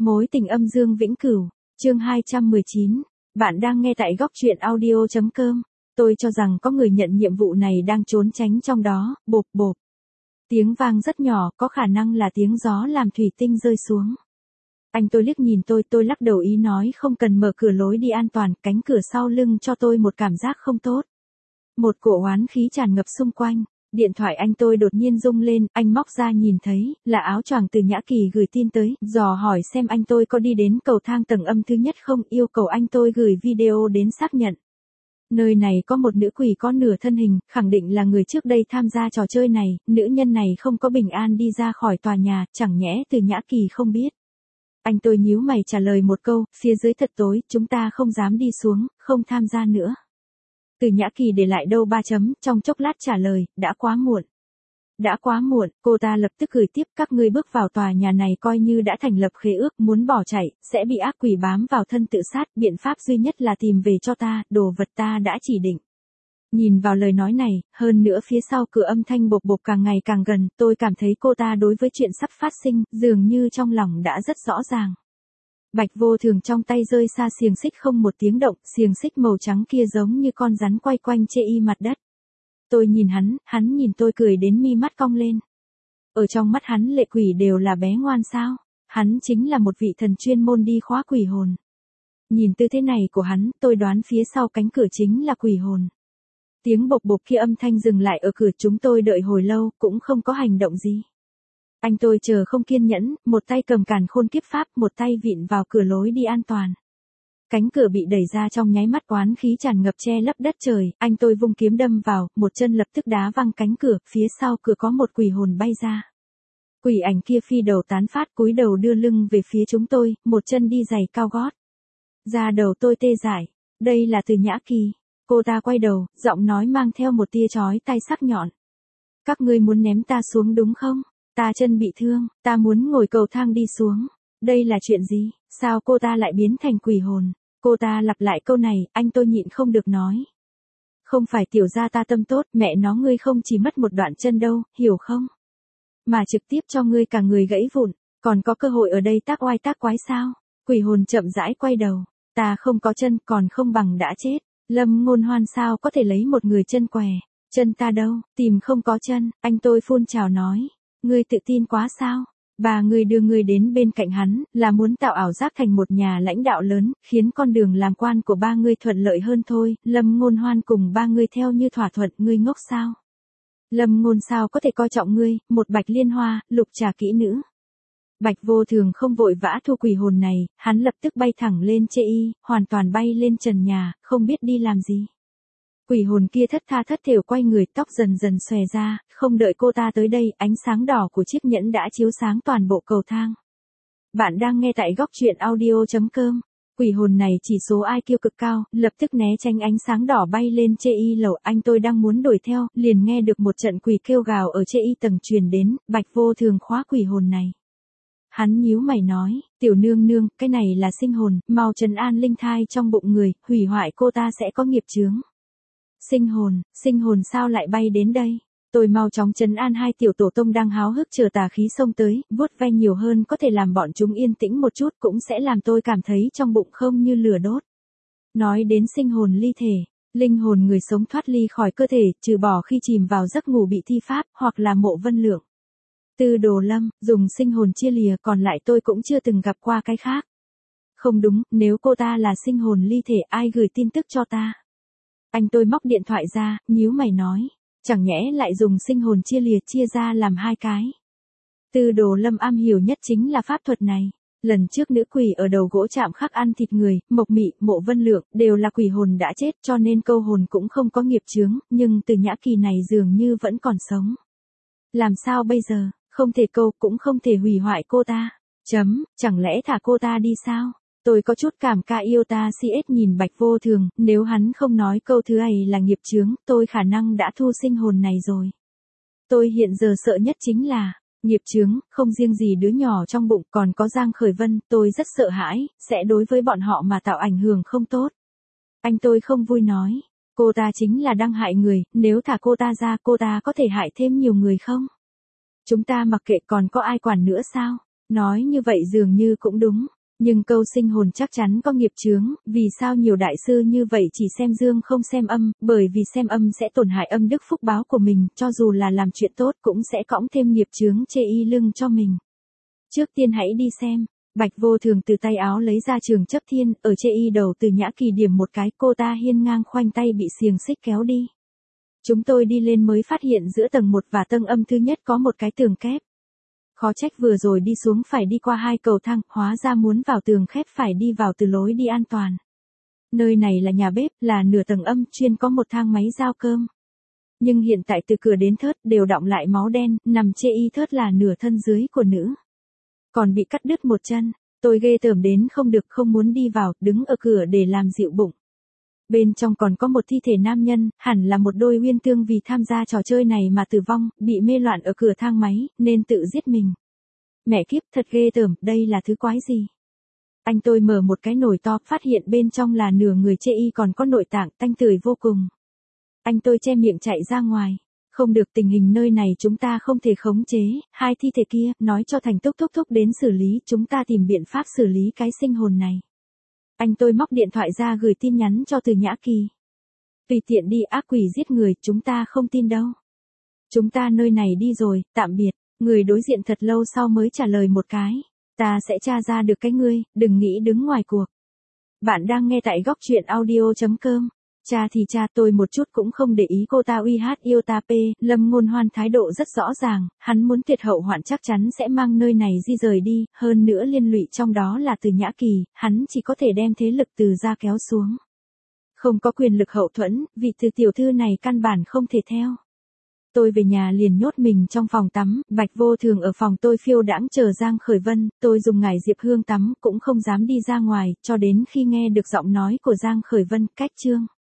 Mối tình âm dương vĩnh cửu, chương 219. Bạn đang nghe tại góc truyện audio.com. Tôi cho rằng có người nhận nhiệm vụ này đang trốn tránh trong đó, bộp bộp. Tiếng vang rất nhỏ, có khả năng là tiếng gió làm thủy tinh rơi xuống. Anh tôi liếc nhìn tôi lắc đầu ý nói không cần mở cửa lối đi an toàn, cánh cửa sau lưng cho tôi một cảm giác không tốt. Một cỗ oán khí tràn ngập xung quanh. Điện thoại anh tôi đột nhiên rung lên, anh móc ra nhìn thấy, là áo choàng từ Nhã Kỳ gửi tin tới, dò hỏi xem anh tôi có đi đến cầu thang tầng âm thứ nhất không, yêu cầu anh tôi gửi video đến xác nhận. Nơi này có một nữ quỷ có nửa thân hình, khẳng định là người trước đây tham gia trò chơi này, nữ nhân này không có bình an đi ra khỏi tòa nhà, chẳng nhẽ từ Nhã Kỳ không biết. Anh tôi nhíu mày trả lời một câu, phía dưới thật tối, chúng ta không dám đi xuống, không tham gia nữa. Từ Nhã Kỳ để lại đâu 3 chấm, trong chốc lát trả lời, đã quá muộn. Đã quá muộn, cô ta lập tức gửi tiếp, các ngươi bước vào tòa nhà này coi như đã thành lập khế ước, muốn bỏ chạy, sẽ bị ác quỷ bám vào thân tự sát, biện pháp duy nhất là tìm về cho ta, đồ vật ta đã chỉ định. Nhìn vào lời nói này, hơn nữa phía sau cửa âm thanh bộp bộp càng ngày càng gần, tôi cảm thấy cô ta đối với chuyện sắp phát sinh, dường như trong lòng đã rất rõ ràng. Bạch Vô Thường trong tay rơi xa xiềng xích không một tiếng động, xiềng xích màu trắng kia giống như con rắn quay quanh chê y mặt đất. Tôi nhìn hắn nhìn tôi cười đến mi mắt cong lên. Ở trong mắt hắn lệ quỷ đều là bé ngoan sao, hắn chính là một vị thần chuyên môn đi khóa quỷ hồn. Nhìn tư thế này của hắn, tôi đoán phía sau cánh cửa chính là quỷ hồn. Tiếng bộp bộp kia âm thanh dừng lại ở cửa, chúng tôi đợi hồi lâu, cũng không có hành động gì. Anh tôi chờ không kiên nhẫn, một tay cầm càn khôn kiếp pháp, một tay vịn vào cửa lối đi an toàn. Cánh cửa bị đẩy ra trong nháy mắt, oán khí tràn ngập che lấp đất trời, anh tôi vung kiếm đâm vào, một chân lập tức đá văng cánh cửa, phía sau cửa có một quỷ hồn bay ra. Quỷ ảnh kia phi đầu tán phát, cúi đầu đưa lưng về phía chúng tôi, một chân đi giày cao gót. Da đầu tôi tê dại, đây là Từ Nhã Kỳ. Cô ta quay đầu, giọng nói mang theo một tia chói tai sắc nhọn. Các ngươi muốn ném ta xuống đúng không? Ta chân bị thương, ta muốn ngồi cầu thang đi xuống. Đây là chuyện gì? Sao cô ta lại biến thành quỷ hồn? Cô ta lặp lại câu này, anh tôi nhịn không được nói. Không phải tiểu gia ta tâm tốt, mẹ nó ngươi không chỉ mất một đoạn chân đâu, hiểu không? Mà trực tiếp cho ngươi cả người gãy vụn, còn có cơ hội ở đây tác oai tác quái sao? Quỷ hồn chậm rãi quay đầu. Ta không có chân, còn không bằng đã chết. Lâm Ngôn Hoan sao có thể lấy một người chân què? Chân ta đâu, tìm không có chân, anh tôi phun trào nói. Ngươi tự tin quá sao? Bà ngươi đưa ngươi đến bên cạnh hắn, là muốn tạo ảo giác thành một nhà lãnh đạo lớn, khiến con đường làm quan của ba ngươi thuận lợi hơn thôi. Lâm Ngôn Hoan cùng ba ngươi theo như thỏa thuận, ngươi ngốc sao? Lâm Ngôn sao có thể coi trọng ngươi, một Bạch Liên Hoa, lục trà kỹ nữ. Bạch Vô Thường không vội vã thu quỷ hồn này, hắn lập tức bay thẳng lên chê y, hoàn toàn bay lên trần nhà, không biết đi làm gì. Quỷ hồn kia thất tha thất thểu quay người, tóc dần dần xòe ra, không đợi cô ta tới đây, ánh sáng đỏ của chiếc nhẫn đã chiếu sáng toàn bộ cầu thang. Bạn đang nghe tại góc truyện audio.com. Quỷ hồn này chỉ số IQ cực cao, lập tức né tránh ánh sáng đỏ bay lên chê y lầu, anh tôi đang muốn đuổi theo, liền nghe được một trận quỷ kêu gào ở chê y tầng truyền đến, Bạch Vô Thường khóa quỷ hồn này. Hắn nhíu mày nói, tiểu nương nương, cái này là sinh hồn, mau trấn an linh thai trong bụng người, hủy hoại cô ta sẽ có nghiệp chướng. Sinh hồn sao lại bay đến đây? Tôi mau chóng trấn an hai tiểu tổ tông đang háo hức chờ tà khí xông tới, vuốt ve nhiều hơn có thể làm bọn chúng yên tĩnh một chút, cũng sẽ làm tôi cảm thấy trong bụng không như lửa đốt. Nói đến sinh hồn ly thể, linh hồn người sống thoát ly khỏi cơ thể, trừ bỏ khi chìm vào giấc ngủ bị thi pháp, hoặc là Mộ Vân Lượng. Tư Đồ Lâm, dùng sinh hồn chia lìa, còn lại tôi cũng chưa từng gặp qua cái khác. Không đúng, nếu cô ta là sinh hồn ly thể, ai gửi tin tức cho ta? Anh tôi móc điện thoại ra, nhíu mày nói. Chẳng nhẽ lại dùng sinh hồn chia lìa, chia ra làm hai cái. Tư Đồ Lâm am hiểu nhất chính là pháp thuật này. Lần trước nữ quỷ ở đầu gỗ chạm khắc ăn thịt người, Mộc Mị, Mộ Vân Lượng, đều là quỷ hồn đã chết, cho nên câu hồn cũng không có nghiệp chướng, nhưng Từ Nhã Kỳ này dường như vẫn còn sống. Làm sao bây giờ, không thể câu, cũng không thể hủy hoại cô ta. Chẳng lẽ thả cô ta đi sao? Tôi có chút cảm ca yêu ta CS nhìn Bạch Vô Thường, nếu hắn không nói câu thứ ấy là nghiệp chướng, tôi khả năng đã thu sinh hồn này rồi. Tôi hiện giờ sợ nhất chính là, nghiệp chướng, không riêng gì đứa nhỏ trong bụng, còn có Giang Khởi Vân, tôi rất sợ hãi, sẽ đối với bọn họ mà tạo ảnh hưởng không tốt. Anh tôi không vui nói, cô ta chính là đang hại người, nếu thả cô ta ra, cô ta có thể hại thêm nhiều người không? Chúng ta mặc kệ, còn có ai quản nữa sao? Nói như vậy dường như cũng đúng. Nhưng câu sinh hồn chắc chắn có nghiệp chướng, vì sao nhiều đại sư như vậy chỉ xem dương không xem âm, bởi vì xem âm sẽ tổn hại âm đức phúc báo của mình, cho dù là làm chuyện tốt cũng sẽ cõng thêm nghiệp chướng chê y lưng cho mình. Trước tiên hãy đi xem. Bạch Vô Thường từ tay áo lấy ra trường chấp thiên, ở chê y đầu Từ Nhã Kỳ điểm một cái, cô ta hiên ngang khoanh tay bị xiềng xích kéo đi. Chúng tôi đi lên mới phát hiện giữa tầng 1 và tầng âm thứ nhất có một cái tường kép. Khó trách vừa rồi đi xuống phải đi qua 2 cầu thang, hóa ra muốn vào tường khép phải đi vào từ lối đi an toàn. Nơi này là nhà bếp, là nửa tầng âm, chuyên có một thang máy giao cơm. Nhưng hiện tại từ cửa đến thớt đều đọng lại máu đen, nằm chê y thớt là nửa thân dưới của nữ. Còn bị cắt đứt một chân, tôi ghê tởm đến không được, không muốn đi vào, đứng ở cửa để làm dịu bụng. Bên trong còn có một thi thể nam nhân, hẳn là một đôi uyên tương vì tham gia trò chơi này mà tử vong, bị mê loạn ở cửa thang máy, nên tự giết mình. Mẹ kiếp, thật ghê tởm, đây là thứ quái gì? Anh tôi mở một cái nồi to, phát hiện bên trong là nửa người chê y còn có nội tạng, tanh tưởi vô cùng. Anh tôi che miệng chạy ra ngoài. Không được, tình hình nơi này chúng ta không thể khống chế, 2 thi thể kia, nói cho Thành Thúc Thúc đến xử lý, chúng ta tìm biện pháp xử lý cái sinh hồn này. Anh tôi móc điện thoại ra gửi tin nhắn cho Từ Nhã Kỳ. Tùy tiện đi, ác quỷ giết người, chúng ta không tin đâu. Chúng ta nơi này đi rồi, tạm biệt. Người đối diện thật lâu sau mới trả lời một cái. Ta sẽ tra ra được cái ngươi, đừng nghĩ đứng ngoài cuộc. Bạn đang nghe tại góc truyện audio.com. Cha thì cha, tôi một chút cũng không để ý cô ta uy hát yêu ta p. Lâm Ngôn Hoan thái độ rất rõ ràng, hắn muốn tuyệt hậu hoạn chắc chắn sẽ mang nơi này di rời đi, hơn nữa liên lụy trong đó là Từ Nhã Kỳ, hắn chỉ có thể đem thế lực Từ ra kéo xuống. Không có quyền lực hậu thuẫn, vị Từ tiểu thư này căn bản không thể theo. Tôi về nhà liền nhốt mình trong phòng tắm, Bạch Vô Thường ở phòng tôi phiêu đãng chờ Giang Khởi Vân, tôi dùng ngải diệp hương tắm cũng không dám đi ra ngoài, cho đến khi nghe được giọng nói của Giang Khởi Vân, cách chương.